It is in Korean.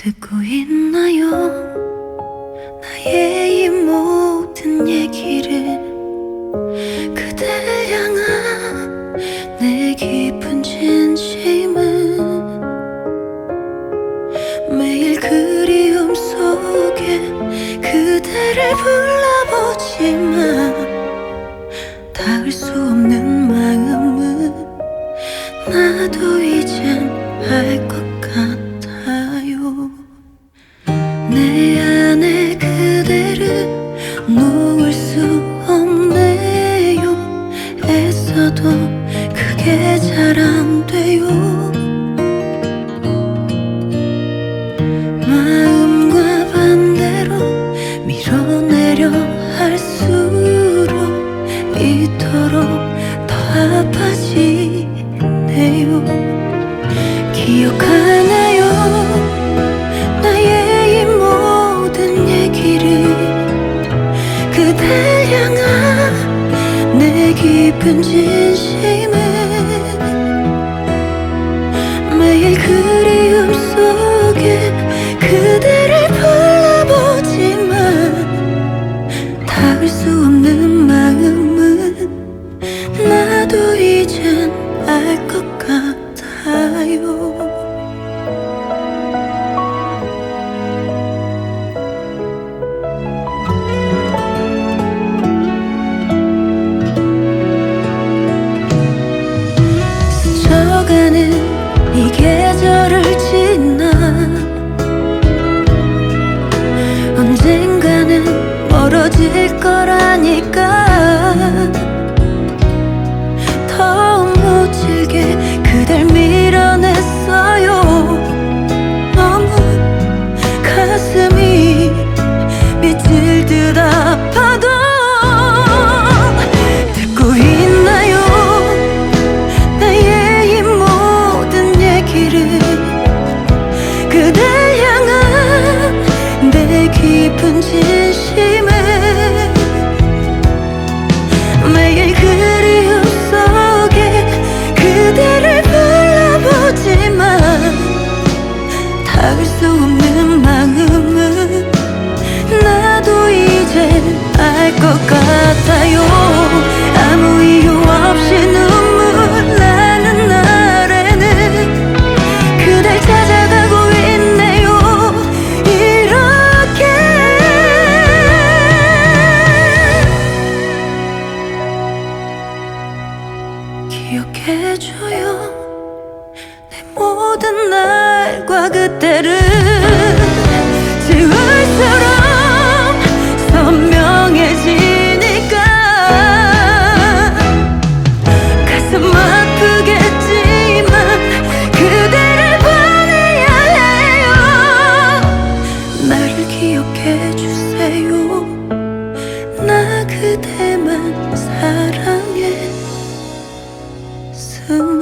듣고 있나요? 나의 이 모든 얘기를 그댈 향한 내 깊은 진심은 매일 그리움 속에 그대를 불러보지만 닿을 수 없는 마음은 나도 이젠 알 것 같아요. 내 안에 그대를 놓을 수 없네요. 애써도 그게 잘 안 돼요. 마음과 반대로 밀어내려 할수록 이토록 더 아파지네요. 기억하나요? 나의 이 모든 얘기를 그댈 향한 내 깊은 진심은 매일 그리움 속에 그대를 불러보지만 닿을 수 없는 마음은 나도 이젠 알 것 같아요. 스쳐가는 이 계절을 지나 언젠가는 멀어질 거라니까 더 무질게 그댈 밀어냈어요. 너무 가슴이 미칠 듯 아파도 듣고 있나요? 나의 이 모든 얘기를 그댈 향한 내 깊은 진심은 매일 그리움 속에 그대를 불러보지만 닿을 수 없는 마음은 나도 이젠 알 것 같아요. 아무 이유 없이 눈물 나는 날에는 그댈 찾아가고 있네요. 이렇게 기억해줘요. 내 모든 날과 그때를 지울수록 선명해지니까 가슴 아프겠지만 그대를 보내야 해요. 나를 기억해주세요. 나 그대만 사랑했음.